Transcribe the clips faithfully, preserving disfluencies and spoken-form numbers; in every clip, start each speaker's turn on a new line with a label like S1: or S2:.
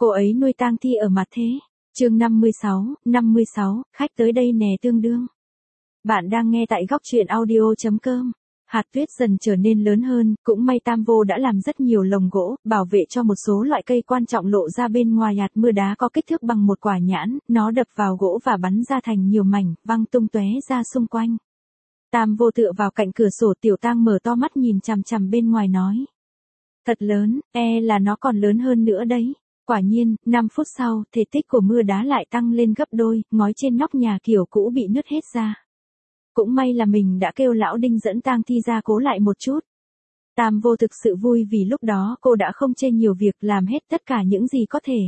S1: Cô ấy nuôi tang thi ở mặt thế. Chương năm mươi sáu, năm mươi sáu, khách tới đây nè tương đương. Bạn đang nghe tại góc truyện audio chấm com. Hạt tuyết dần trở nên lớn hơn, cũng may Tam Vô đã làm rất nhiều lồng gỗ, bảo vệ cho một số loại cây quan trọng lộ ra bên ngoài. Hạt mưa đá có kích thước bằng một quả nhãn, nó đập vào gỗ và bắn ra thành nhiều mảnh, văng tung tóe ra xung quanh. Tam Vô tựa vào cạnh cửa sổ, Tiểu Tang mở to mắt nhìn chằm chằm bên ngoài nói. Thật lớn, e là nó còn lớn hơn nữa đấy. Quả nhiên, năm phút sau, thể tích của mưa đá lại tăng lên gấp đôi, ngói trên nóc nhà kiểu cũ bị nứt hết ra. Cũng may là mình đã kêu lão Đinh dẫn tang thi ra cố lại một chút. Tam Vô thực sự vui vì lúc đó cô đã không chê nhiều việc, làm hết tất cả những gì có thể.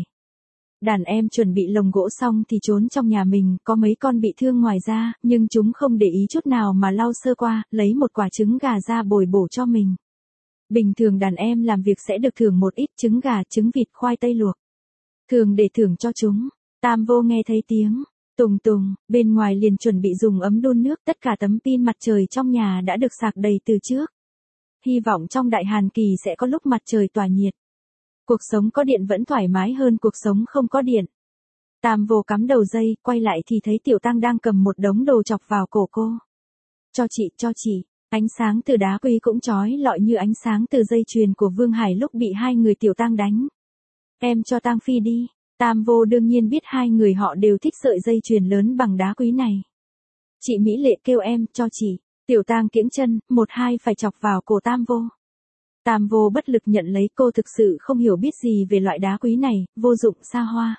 S1: Đàn em chuẩn bị lồng gỗ xong thì trốn trong nhà mình, có mấy con bị thương ngoài ra, nhưng chúng không để ý chút nào mà lau sơ qua, lấy một quả trứng gà ra bồi bổ cho mình. Bình thường đàn em làm việc sẽ được thưởng một ít trứng gà, trứng vịt, khoai tây luộc. Thường để thưởng cho chúng. Tam Vô nghe thấy tiếng tùng tùng, bên ngoài liền chuẩn bị dùng ấm đun nước, tất cả tấm pin mặt trời trong nhà đã được sạc đầy từ trước. Hy vọng trong đại hàn kỳ sẽ có lúc mặt trời tỏa nhiệt. Cuộc sống có điện vẫn thoải mái hơn cuộc sống không có điện. Tam Vô cắm đầu dây, quay lại thì thấy Tiểu Tang đang cầm một đống đồ chọc vào cổ cô. Cho chị, cho chị. Ánh sáng từ đá quý cũng chói lọi như ánh sáng từ dây chuyền của Vương Hải lúc bị hai người Tiểu Tang đánh. Em cho Tang Phi đi. Tam Vô đương nhiên biết hai người họ đều thích sợi dây chuyền lớn bằng đá quý này. Chị Mỹ Lệ kêu em, cho chị. Tiểu Tang kiễng chân, một hai phải chọc vào cổ Tam Vô. Tam Vô bất lực nhận lấy, cô thực sự không hiểu biết gì về loại đá quý này, vô dụng xa hoa.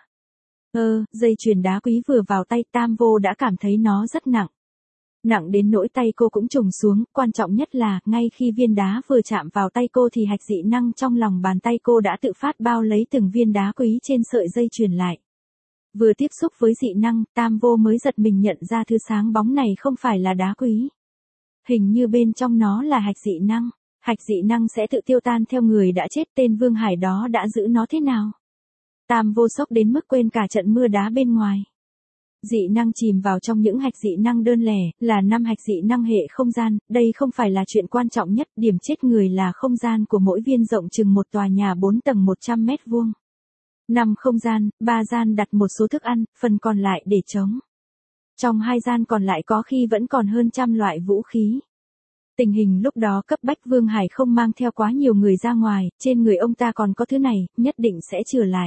S1: Ơ, dây chuyền đá quý vừa vào tay Tam Vô đã cảm thấy nó rất nặng. Nặng đến nỗi tay cô cũng trùng xuống, quan trọng nhất là, ngay khi viên đá vừa chạm vào tay cô thì hạch dị năng trong lòng bàn tay cô đã tự phát bao lấy từng viên đá quý trên sợi dây chuyền lại. Vừa tiếp xúc với dị năng, Tam Vô mới giật mình nhận ra thứ sáng bóng này không phải là đá quý. Hình như bên trong nó là hạch dị năng. Hạch dị năng sẽ tự tiêu tan theo người đã chết, tên Vương Hải đó đã giữ nó thế nào? Tam Vô sốc đến mức quên cả trận mưa đá bên ngoài. Dị năng chìm vào trong những hạch dị năng đơn lẻ, là năm hạch dị năng hệ không gian, đây không phải là chuyện quan trọng nhất, điểm chết người là không gian của mỗi viên rộng chừng một tòa nhà bốn tầng một trăm mét vuông. năm không gian, ba gian đặt một số thức ăn, phần còn lại để trống. Trong hai gian còn lại có khi vẫn còn hơn trăm loại vũ khí. Tình hình lúc đó cấp bách, Vương Hải không mang theo quá nhiều người ra ngoài, trên người ông ta còn có thứ này, nhất định sẽ chừa lại.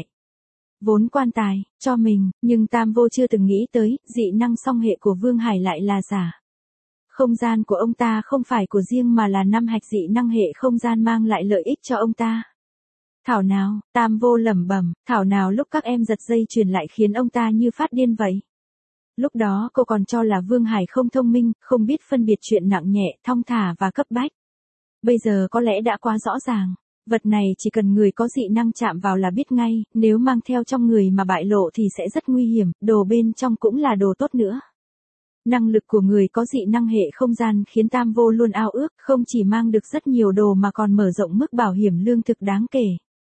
S1: Vốn quan tài, cho mình, nhưng Tam Vô chưa từng nghĩ tới, dị năng song hệ của Vương Hải lại là giả. Không gian của ông ta không phải của riêng mà là năm hạch dị năng hệ không gian mang lại lợi ích cho ông ta. Thảo nào, Tam Vô lẩm bẩm, thảo nào lúc các em giật dây chuyền lại khiến ông ta như phát điên vậy. Lúc đó cô còn cho là Vương Hải không thông minh, không biết phân biệt chuyện nặng nhẹ, thong thả và cấp bách. Bây giờ có lẽ đã quá rõ ràng. Vật này chỉ cần người có dị năng chạm vào là biết ngay, nếu mang theo trong người mà bại lộ thì sẽ rất nguy hiểm, đồ bên trong cũng là đồ tốt nữa. Năng lực của người có dị năng hệ không gian khiến Tam Vô luôn ao ước, không chỉ mang được rất nhiều đồ mà còn mở rộng mức bảo hiểm lương thực đáng kể.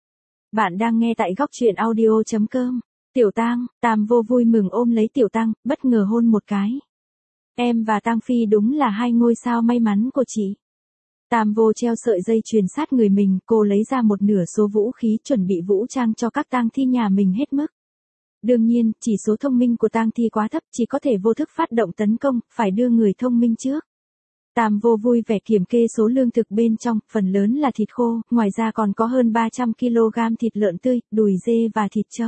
S1: Bạn đang nghe tại góc truyện audio chấm com. Tiểu Tang, Tam Vô vui mừng ôm lấy Tiểu Tang, bất ngờ hôn một cái. Em và Tang Phi đúng là hai ngôi sao may mắn của chị. Tam Vô treo sợi dây chuyền sát người mình, cô lấy ra một nửa số vũ khí chuẩn bị vũ trang cho các tang thi nhà mình hết mức. Đương nhiên, chỉ số thông minh của tang thi quá thấp, chỉ có thể vô thức phát động tấn công, phải đưa người thông minh trước. Tam Vô vui vẻ kiểm kê số lương thực bên trong, phần lớn là thịt khô, ngoài ra còn có hơn ba trăm ki lô gam thịt lợn tươi, đùi dê và thịt trâu.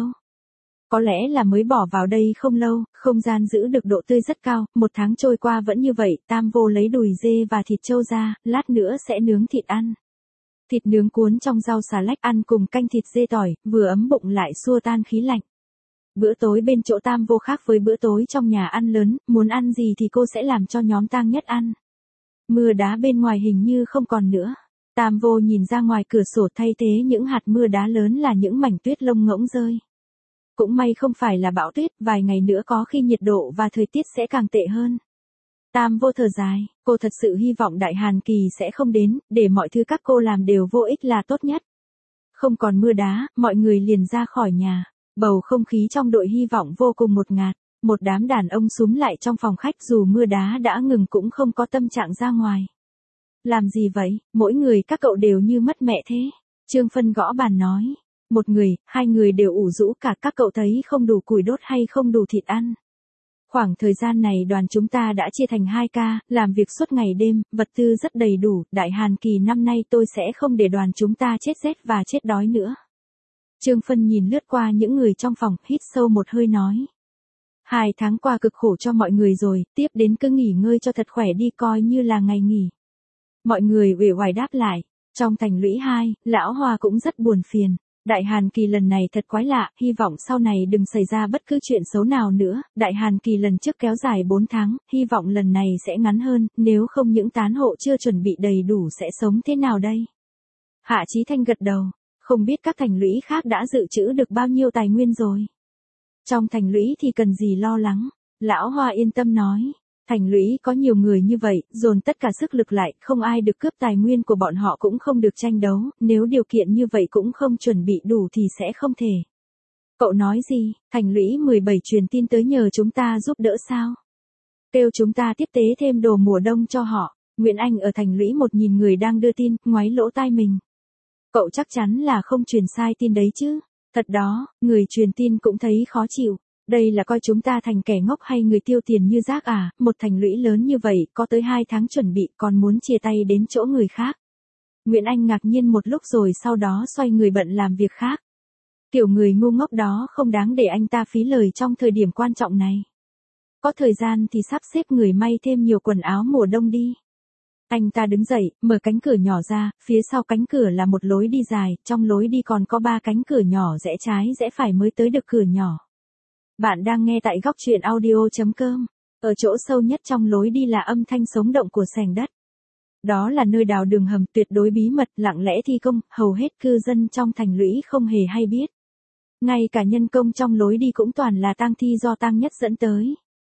S1: Có lẽ là mới bỏ vào đây không lâu, không gian giữ được độ tươi rất cao, một tháng trôi qua vẫn như vậy, Tam Vô lấy đùi dê và thịt trâu ra, lát nữa sẽ nướng thịt ăn. Thịt nướng cuốn trong rau xà lách ăn cùng canh thịt dê tỏi, vừa ấm bụng lại xua tan khí lạnh. Bữa tối bên chỗ Tam Vô khác với bữa tối trong nhà ăn lớn, muốn ăn gì thì cô sẽ làm cho nhóm Tang Nhất ăn. Mưa đá bên ngoài hình như không còn nữa. Tam Vô nhìn ra ngoài cửa sổ, thay thế những hạt mưa đá lớn là những mảnh tuyết lông ngỗng rơi. Cũng may không phải là bão tuyết, vài ngày nữa có khi nhiệt độ và thời tiết sẽ càng tệ hơn. Tam Vô thở dài, cô thật sự hy vọng đại hàn kỳ sẽ không đến, để mọi thứ các cô làm đều vô ích là tốt nhất. Không còn mưa đá, mọi người liền ra khỏi nhà. Bầu không khí trong đội hy vọng vô cùng ngột ngạt. Một đám đàn ông súm lại trong phòng khách, dù mưa đá đã ngừng cũng không có tâm trạng ra ngoài. Làm gì vậy, mỗi người các cậu đều như mất mẹ thế. Trương Phân gõ bàn nói. Một người, hai người đều ủ rũ cả, các cậu thấy không đủ củi đốt hay không đủ thịt ăn. Khoảng thời gian này đoàn chúng ta đã chia thành hai ca, làm việc suốt ngày đêm, vật tư rất đầy đủ, Đại Hàn Kỳ năm nay tôi sẽ không để đoàn chúng ta chết rét và chết đói nữa. Trương Phân nhìn lướt qua những người trong phòng, hít sâu một hơi nói. Hai tháng qua cực khổ cho mọi người rồi, tiếp đến cứ nghỉ ngơi cho thật khỏe đi, coi như là ngày nghỉ. Mọi người uể oải đáp lại. Trong thành lũy hai, Lão Hoa cũng rất buồn phiền. Đại Hàn Kỳ lần này thật quái lạ, hy vọng sau này đừng xảy ra bất cứ chuyện xấu nào nữa. Đại Hàn Kỳ lần trước kéo dài bốn tháng, hy vọng lần này sẽ ngắn hơn, nếu không những tán hộ chưa chuẩn bị đầy đủ sẽ sống thế nào đây? Hạ Chí Thanh gật đầu, không biết các thành lũy khác đã dự trữ được bao nhiêu tài nguyên rồi. Trong thành lũy thì cần gì lo lắng, Lão Hoa yên tâm nói. Thành lũy có nhiều người như vậy, dồn tất cả sức lực lại, không ai được cướp tài nguyên của bọn họ cũng không được tranh đấu, nếu điều kiện như vậy cũng không chuẩn bị đủ thì sẽ không thể. Cậu nói gì, thành lũy mười bảy truyền tin tới nhờ chúng ta giúp đỡ sao? Kêu chúng ta tiếp tế thêm đồ mùa đông cho họ. Nguyễn Anh ở thành lũy một nhìn người đang đưa tin, ngoáy lỗ tai mình. Cậu chắc chắn là không truyền sai tin đấy chứ? Thật đó, người truyền tin cũng thấy khó chịu. Đây là coi chúng ta thành kẻ ngốc hay người tiêu tiền như rác à, một thành lũy lớn như vậy, có tới hai tháng chuẩn bị còn muốn chia tay đến chỗ người khác. Nguyễn Anh ngạc nhiên một lúc rồi sau đó xoay người bận làm việc khác. Kiểu người ngu ngốc đó không đáng để anh ta phí lời trong thời điểm quan trọng này. Có thời gian thì sắp xếp người may thêm nhiều quần áo mùa đông đi. Anh ta đứng dậy, mở cánh cửa nhỏ ra, phía sau cánh cửa là một lối đi dài, trong lối đi còn có ba cánh cửa nhỏ rẽ trái rẽ phải mới tới được cửa nhỏ. Bạn đang nghe tại góc truyện audio chấm com. Ở chỗ sâu nhất trong lối đi là âm thanh sống động của sành đất. Đó là nơi đào đường hầm tuyệt đối bí mật, lặng lẽ thi công, hầu hết cư dân trong thành lũy không hề hay biết. Ngay cả nhân công trong lối đi cũng toàn là tang thi do Tang Nhất dẫn tới.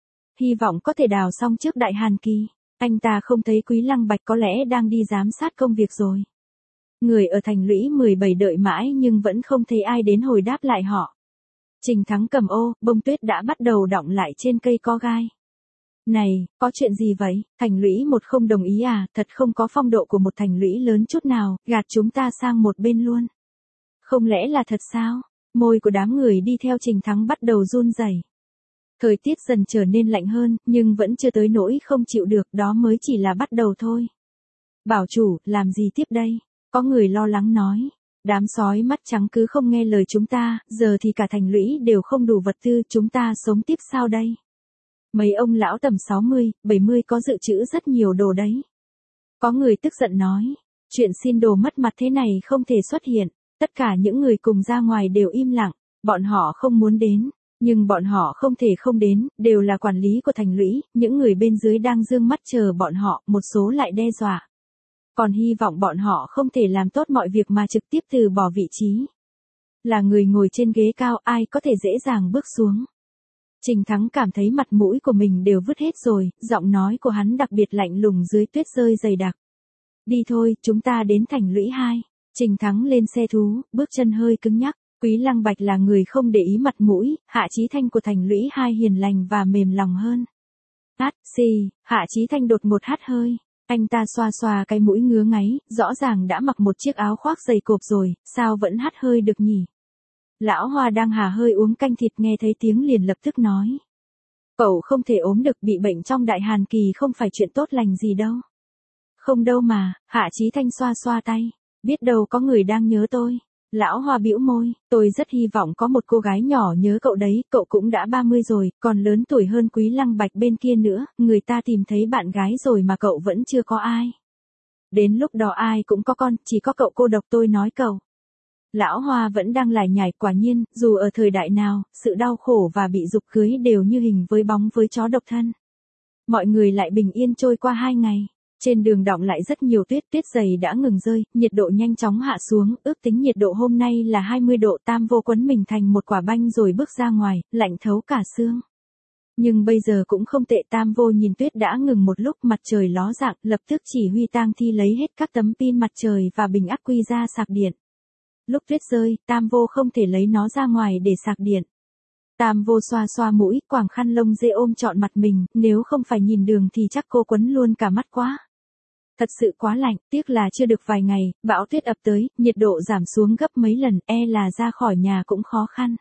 S1: Hy vọng có thể đào xong trước Đại Hàn Kỳ. Anh ta không thấy Quý Lăng Bạch có lẽ đang đi giám sát công việc rồi. Người ở thành lũy mười bảy đợi mãi nhưng vẫn không thấy ai đến hồi đáp lại họ. Trình Thắng cầm ô, bông tuyết đã bắt đầu đọng lại trên cây có gai. Này, có chuyện gì vậy? Thành lũy một không đồng ý à, thật không có phong độ của một thành lũy lớn chút nào, gạt chúng ta sang một bên luôn. Không lẽ là thật sao? Môi của đám người đi theo Trình Thắng bắt đầu run rẩy. Thời tiết dần trở nên lạnh hơn, nhưng vẫn chưa tới nỗi không chịu được, đó mới chỉ là bắt đầu thôi. Bảo chủ, làm gì tiếp đây? Có người lo lắng nói. Đám sói mắt trắng cứ không nghe lời chúng ta, giờ thì cả thành lũy đều không đủ vật tư, chúng ta sống tiếp sao đây? Mấy ông lão tầm sáu mươi, bảy mươi có dự trữ rất nhiều đồ đấy. Có người tức giận nói, chuyện xin đồ mất mặt thế này không thể xuất hiện, tất cả những người cùng ra ngoài đều im lặng, bọn họ không muốn đến, nhưng bọn họ không thể không đến, đều là quản lý của thành lũy, những người bên dưới đang dương mắt chờ bọn họ, một số lại đe dọa. Còn hy vọng bọn họ không thể làm tốt mọi việc mà trực tiếp từ bỏ vị trí. Là người ngồi trên ghế cao ai có thể dễ dàng bước xuống. Trình Thắng cảm thấy mặt mũi của mình đều vứt hết rồi, giọng nói của hắn đặc biệt lạnh lùng dưới tuyết rơi dày đặc. Đi thôi, chúng ta đến thành lũy hai. Trình Thắng lên xe thú, bước chân hơi cứng nhắc. Quý Lăng Bạch là người không để ý mặt mũi, Hạ Chí Thanh của thành lũy hai hiền lành và mềm lòng hơn. Hát xì, Hạ Chí Thanh đột ngột hắt hơi. Anh ta xoa xoa cái mũi ngứa ngáy, rõ ràng đã mặc một chiếc áo khoác dày cộp rồi, sao vẫn hắt hơi được nhỉ? Lão Hoa đang hà hơi uống canh thịt nghe thấy tiếng liền lập tức nói. Cậu không thể ốm được, bị bệnh trong Đại Hàn Kỳ không phải chuyện tốt lành gì đâu. Không đâu mà, Hạ Chí Thanh xoa xoa tay, biết đâu có người đang nhớ tôi. Lão Hoa bĩu môi, tôi rất hy vọng có một cô gái nhỏ nhớ cậu đấy, cậu cũng đã ba mươi rồi, còn lớn tuổi hơn Quý Lăng Bạch bên kia nữa, người ta tìm thấy bạn gái rồi mà cậu vẫn chưa có ai. Đến lúc đó ai cũng có con, chỉ có cậu cô độc, tôi nói cậu. Lão Hoa vẫn đang lải nhải, quả nhiên, dù ở thời đại nào, sự đau khổ và bị giục cưới đều như hình với bóng với chó độc thân. Mọi người lại bình yên trôi qua hai ngày. Trên đường đọng lại rất nhiều tuyết, tuyết dày đã ngừng rơi, nhiệt độ nhanh chóng hạ xuống, ước tính nhiệt độ hôm nay là hai mươi độ. Tam Vô quấn mình thành một quả banh rồi bước ra ngoài, lạnh thấu cả xương. Nhưng bây giờ cũng không tệ, Tam Vô nhìn tuyết đã ngừng một lúc, mặt trời ló dạng, lập tức chỉ huy tang thi lấy hết các tấm pin mặt trời và bình ắc quy ra sạc điện. Lúc tuyết rơi, Tam Vô không thể lấy nó ra ngoài để sạc điện. Tam Vô xoa xoa mũi, quàng khăn lông dê ôm trọn mặt mình, nếu không phải nhìn đường thì chắc cô quấn luôn cả mắt quá. Thật sự quá lạnh, tiếc là chưa được vài ngày, bão tuyết ập tới, nhiệt độ giảm xuống gấp mấy lần, e là ra khỏi nhà cũng khó khăn.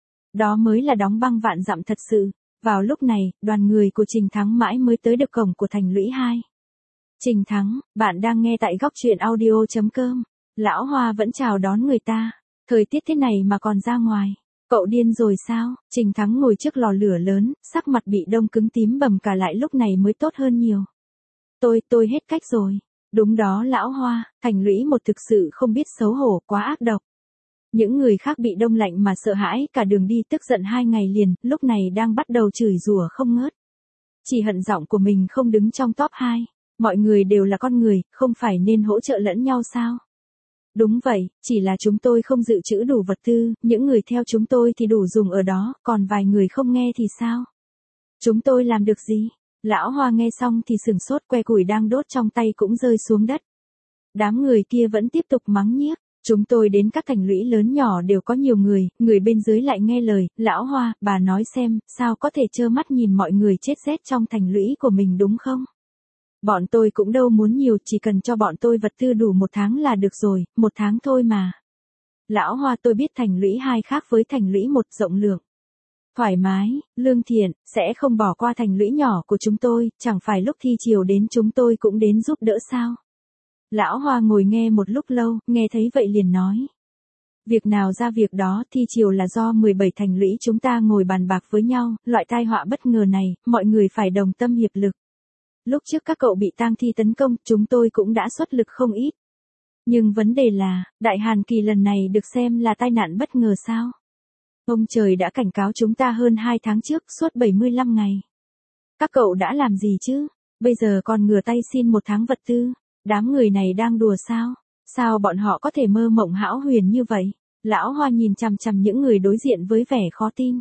S1: Đó mới là đóng băng vạn dặm thật sự. Vào lúc này, đoàn người của Trình Thắng mãi mới tới được cổng của thành lũy hai. Trình Thắng, bạn đang nghe tại góc truyện audio chấm com. Lão Hoa vẫn chào đón người ta. Thời tiết thế này mà còn ra ngoài. Cậu điên rồi sao? Trình Thắng ngồi trước lò lửa lớn, sắc mặt bị đông cứng tím bầm cả lại lúc này mới tốt hơn nhiều. Tôi, tôi hết cách rồi. Đúng đó Lão Hoa, thành lũy một thực sự không biết xấu hổ, quá ác độc. Những người khác bị đông lạnh mà sợ hãi cả đường đi tức giận hai ngày liền, lúc này đang bắt đầu chửi rủa không ngớt. Chỉ hận giọng của mình không đứng trong top hai. Mọi người đều là con người, không phải nên hỗ trợ lẫn nhau sao? Đúng vậy, chỉ là chúng tôi không dự trữ đủ vật tư, những người theo chúng tôi thì đủ dùng ở đó, còn vài người không nghe thì sao? Chúng tôi làm được gì? Lão Hoa nghe xong thì sửng sốt, que củi đang đốt trong tay cũng rơi xuống đất. Đám người kia vẫn tiếp tục mắng nhiếc. Chúng tôi đến các thành lũy lớn nhỏ đều có nhiều người, người bên dưới lại nghe lời. Lão Hoa, bà nói xem, sao có thể trơ mắt nhìn mọi người chết rét trong thành lũy của mình đúng không? Bọn tôi cũng đâu muốn nhiều, chỉ cần cho bọn tôi vật tư đủ một tháng là được rồi, một tháng thôi mà. Lão Hoa, tôi biết thành lũy hai khác với thành lũy một, rộng lượng, thoải mái, lương thiện, sẽ không bỏ qua thành lũy nhỏ của chúng tôi, chẳng phải lúc thi chiều đến chúng tôi cũng đến giúp đỡ sao? Lão Hoa ngồi nghe một lúc lâu, nghe thấy vậy liền nói. Việc nào ra việc đó, thi chiều là do mười bảy thành lũy chúng ta ngồi bàn bạc với nhau, loại tai họa bất ngờ này, mọi người phải đồng tâm hiệp lực. Lúc trước các cậu bị tang thi tấn công, chúng tôi cũng đã xuất lực không ít. Nhưng vấn đề là, Đại Hàn Kỳ lần này được xem là tai nạn bất ngờ sao? Ông trời đã cảnh cáo chúng ta hơn hai tháng trước, suốt bảy mươi lăm ngày. Các cậu đã làm gì chứ? Bây giờ còn ngửa tay xin một tháng vật tư. Đám người này đang đùa sao? Sao bọn họ có thể mơ mộng hão huyền như vậy? Lão Hoa nhìn chằm chằm những người đối diện với vẻ khó tin.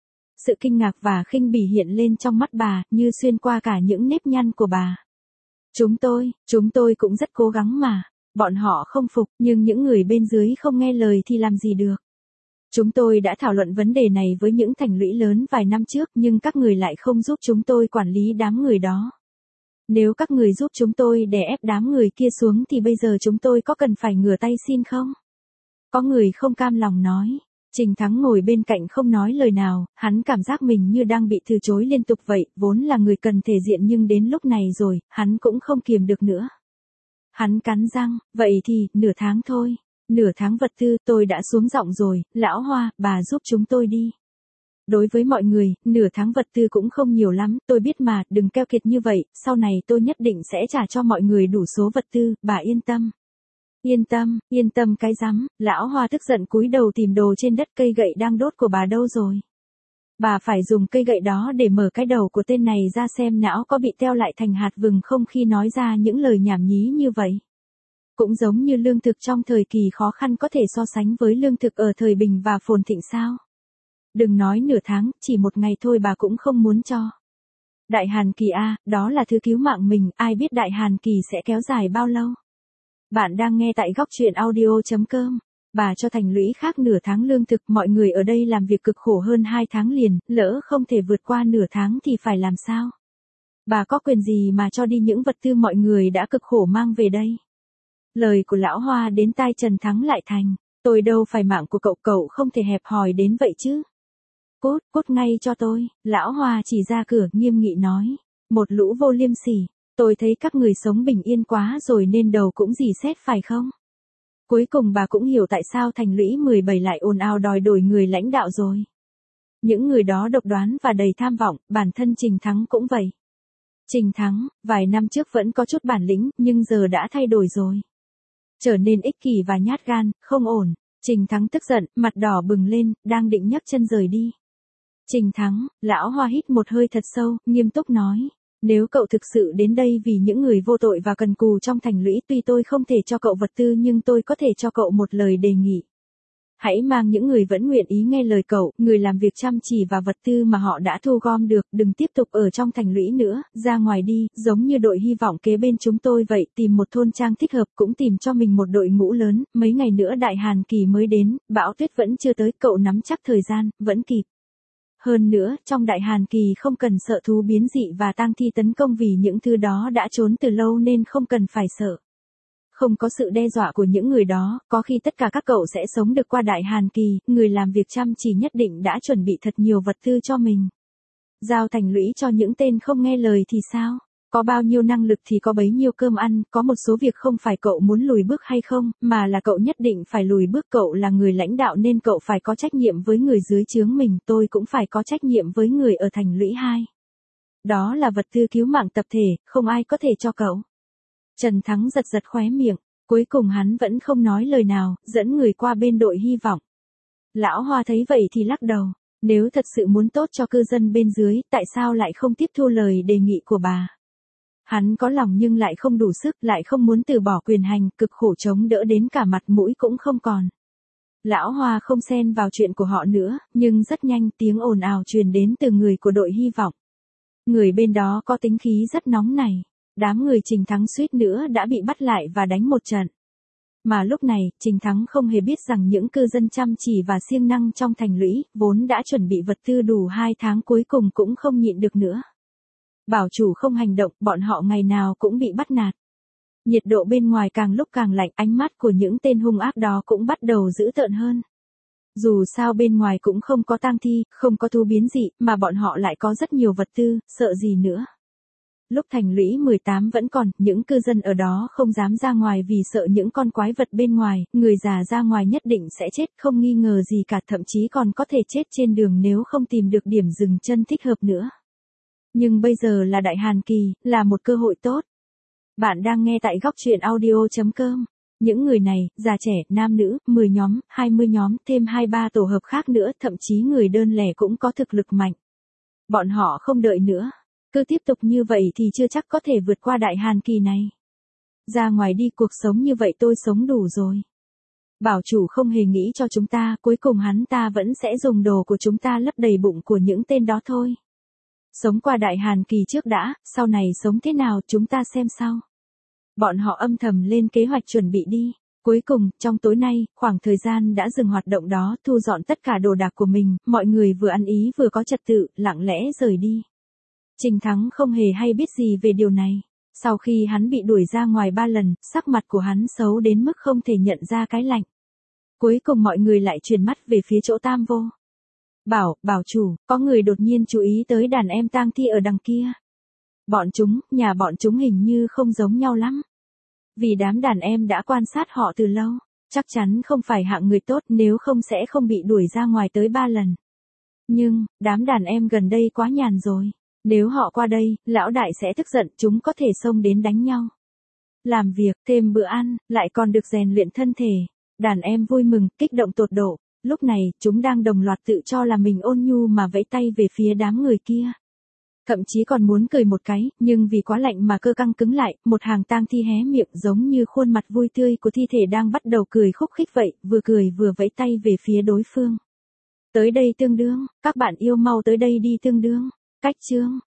S1: Sự kinh ngạc và khinh bỉ hiện lên trong mắt bà, như xuyên qua cả những nếp nhăn của bà. Chúng tôi, chúng tôi cũng rất cố gắng mà. Bọn họ không phục, nhưng những người bên dưới không nghe lời thì làm gì được. Chúng tôi đã thảo luận vấn đề này với những thành lũy lớn vài năm trước, nhưng các người lại không giúp chúng tôi quản lý đám người đó. Nếu các người giúp chúng tôi đè ép đám người kia xuống thì bây giờ chúng tôi có cần phải ngửa tay xin không? Có người không cam lòng nói. Trình Thắng ngồi bên cạnh không nói lời nào, hắn cảm giác mình như đang bị từ chối liên tục vậy, vốn là người cần thể diện nhưng đến lúc này rồi, hắn cũng không kiềm được nữa. Hắn cắn răng, vậy thì, nửa tháng thôi, nửa tháng vật tư tôi đã xuống giọng rồi, Lão Hoa, bà giúp chúng tôi đi. Đối với mọi người, nửa tháng vật tư cũng không nhiều lắm, tôi biết mà, đừng keo kiệt như vậy, sau này tôi nhất định sẽ trả cho mọi người đủ số vật tư, bà yên tâm. Yên tâm, yên tâm cái rắm, Lão Hoa tức giận cúi đầu tìm đồ trên đất, cây gậy đang đốt của bà đâu rồi? Bà phải dùng cây gậy đó để mở cái đầu của tên này ra xem não có bị teo lại thành hạt vừng không khi nói ra những lời nhảm nhí như vậy. Cũng giống như lương thực trong thời kỳ khó khăn có thể so sánh với lương thực ở thời bình và phồn thịnh sao? Đừng nói nửa tháng, chỉ một ngày thôi bà cũng không muốn cho. Đại Hàn Kỳ a, đó là thứ cứu mạng mình, ai biết Đại Hàn Kỳ sẽ kéo dài bao lâu? Bạn đang nghe tại góc truyện audio chấm com. Bà cho thành lũy khác nửa tháng lương thực, mọi người ở đây làm việc cực khổ hơn hai tháng liền, lỡ không thể vượt qua nửa tháng thì phải làm sao? Bà có quyền gì mà cho đi những vật tư mọi người đã cực khổ mang về đây? Lời của Lão Hoa đến tai Trần Thắng lại thành, tôi đâu phải mạng của cậu, cậu không thể hẹp hòi đến vậy chứ. Cút, cút ngay cho tôi, Lão Hoa chỉ ra cửa nghiêm nghị nói, một lũ vô liêm sỉ, tôi thấy các người sống bình yên quá rồi nên đầu cũng dì xét phải không? Cuối cùng bà cũng hiểu tại sao thành lũy mười bảy lại ồn ào đòi đổi người lãnh đạo rồi. Những người đó độc đoán và đầy tham vọng, bản thân Trình Thắng cũng vậy. Trình Thắng, vài năm trước vẫn có chút bản lĩnh, nhưng giờ đã thay đổi rồi. Trở nên ích kỷ và nhát gan, không ổn. Trình Thắng tức giận, mặt đỏ bừng lên, đang định nhấc chân rời đi. Trình Thắng, Lão Hoa hít một hơi thật sâu, nghiêm túc nói. Nếu cậu thực sự đến đây vì những người vô tội và cần cù trong thành lũy, tuy tôi không thể cho cậu vật tư nhưng tôi có thể cho cậu một lời đề nghị. Hãy mang những người vẫn nguyện ý nghe lời cậu, người làm việc chăm chỉ và vật tư mà họ đã thu gom được, đừng tiếp tục ở trong thành lũy nữa, ra ngoài đi, giống như đội hy vọng kế bên chúng tôi vậy, tìm một thôn trang thích hợp, cũng tìm cho mình một đội ngũ lớn, mấy ngày nữa Đại Hàn Kỳ mới đến, bão tuyết vẫn chưa tới, cậu nắm chắc thời gian, vẫn kịp. Hơn nữa, trong Đại Hàn Kỳ không cần sợ thú biến dị và tang thi tấn công vì những thứ đó đã trốn từ lâu nên không cần phải sợ. Không có sự đe dọa của những người đó, có khi tất cả các cậu sẽ sống được qua Đại Hàn Kỳ, người làm việc chăm chỉ nhất định đã chuẩn bị thật nhiều vật tư cho mình. Giao thành lũy cho những tên không nghe lời thì sao? Có bao nhiêu năng lực thì có bấy nhiêu cơm ăn, có một số việc không phải cậu muốn lùi bước hay không, mà là cậu nhất định phải lùi bước. Cậu là người lãnh đạo nên cậu phải có trách nhiệm với người dưới trướng mình, tôi cũng phải có trách nhiệm với người ở thành lũy hai. Đó là vật tư cứu mạng tập thể, không ai có thể cho cậu. Trần Thắng giật giật khóe miệng, cuối cùng hắn vẫn không nói lời nào, dẫn người qua bên đội hy vọng. Lão Hoa thấy vậy thì lắc đầu, nếu thật sự muốn tốt cho cư dân bên dưới, tại sao lại không tiếp thu lời đề nghị của bà? Hắn có lòng nhưng lại không đủ sức, lại không muốn từ bỏ quyền hành, cực khổ chống đỡ đến cả mặt mũi cũng không còn. Lão Hoa không xen vào chuyện của họ nữa, nhưng rất nhanh tiếng ồn ào truyền đến từ người của đội hy vọng. Người bên đó có tính khí rất nóng này. Đám người Trình Thắng suýt nữa đã bị bắt lại và đánh một trận. Mà lúc này, Trình Thắng không hề biết rằng những cư dân chăm chỉ và siêng năng trong thành lũy, vốn đã chuẩn bị vật tư đủ hai tháng cuối cùng cũng không nhịn được nữa. Bảo chủ không hành động, bọn họ ngày nào cũng bị bắt nạt. Nhiệt độ bên ngoài càng lúc càng lạnh, ánh mắt của những tên hung ác đó cũng bắt đầu dữ tợn hơn. Dù sao bên ngoài cũng không có tang thi, không có thú biến dị, mà bọn họ lại có rất nhiều vật tư, sợ gì nữa. Lúc thành lũy mười tám vẫn còn, những cư dân ở đó không dám ra ngoài vì sợ những con quái vật bên ngoài, người già ra ngoài nhất định sẽ chết không nghi ngờ gì cả, thậm chí còn có thể chết trên đường nếu không tìm được điểm dừng chân thích hợp nữa. Nhưng bây giờ là Đại Hàn Kỳ, là một cơ hội tốt. Bạn đang nghe tại góc truyện audio chấm com. Những người này, già trẻ, nam nữ, mười nhóm, hai mươi nhóm, thêm hai ba tổ hợp khác nữa, thậm chí người đơn lẻ cũng có thực lực mạnh. Bọn họ không đợi nữa. Cứ tiếp tục như vậy thì chưa chắc có thể vượt qua Đại Hàn Kỳ này. Ra ngoài đi, cuộc sống như vậy tôi sống đủ rồi. Bảo chủ không hề nghĩ cho chúng ta, cuối cùng hắn ta vẫn sẽ dùng đồ của chúng ta lấp đầy bụng của những tên đó thôi. Sống qua Đại Hàn Kỳ trước đã, sau này sống thế nào chúng ta xem sau. Bọn họ âm thầm lên kế hoạch chuẩn bị đi. Cuối cùng, trong tối nay, khoảng thời gian đã dừng hoạt động đó, thu dọn tất cả đồ đạc của mình, mọi người vừa ăn ý vừa có trật tự, lặng lẽ rời đi. Trình Thắng không hề hay biết gì về điều này. Sau khi hắn bị đuổi ra ngoài ba lần, sắc mặt của hắn xấu đến mức không thể nhận ra cái lạnh. Cuối cùng mọi người lại chuyển mắt về phía chỗ Tam Vô. Bảo, bảo chủ, có người đột nhiên chú ý tới đàn em tang thi ở đằng kia. Bọn chúng, nhà bọn chúng hình như không giống nhau lắm. Vì đám đàn em đã quan sát họ từ lâu, chắc chắn không phải hạng người tốt, nếu không sẽ không bị đuổi ra ngoài tới ba lần. Nhưng, đám đàn em gần đây quá nhàn rồi. Nếu họ qua đây, lão đại sẽ tức giận, chúng có thể xông đến đánh nhau. Làm việc, thêm bữa ăn, lại còn được rèn luyện thân thể. Đàn em vui mừng, kích động tột độ. Lúc này, chúng đang đồng loạt tự cho là mình ôn nhu mà vẫy tay về phía đám người kia. Thậm chí còn muốn cười một cái, nhưng vì quá lạnh mà cơ căng cứng lại, một hàng tang thi hé miệng giống như khuôn mặt vui tươi của thi thể đang bắt đầu cười khúc khích vậy, vừa cười vừa vẫy tay về phía đối phương. Tới đây tương đương, các bạn yêu mau tới đây đi tương đương. Cách chương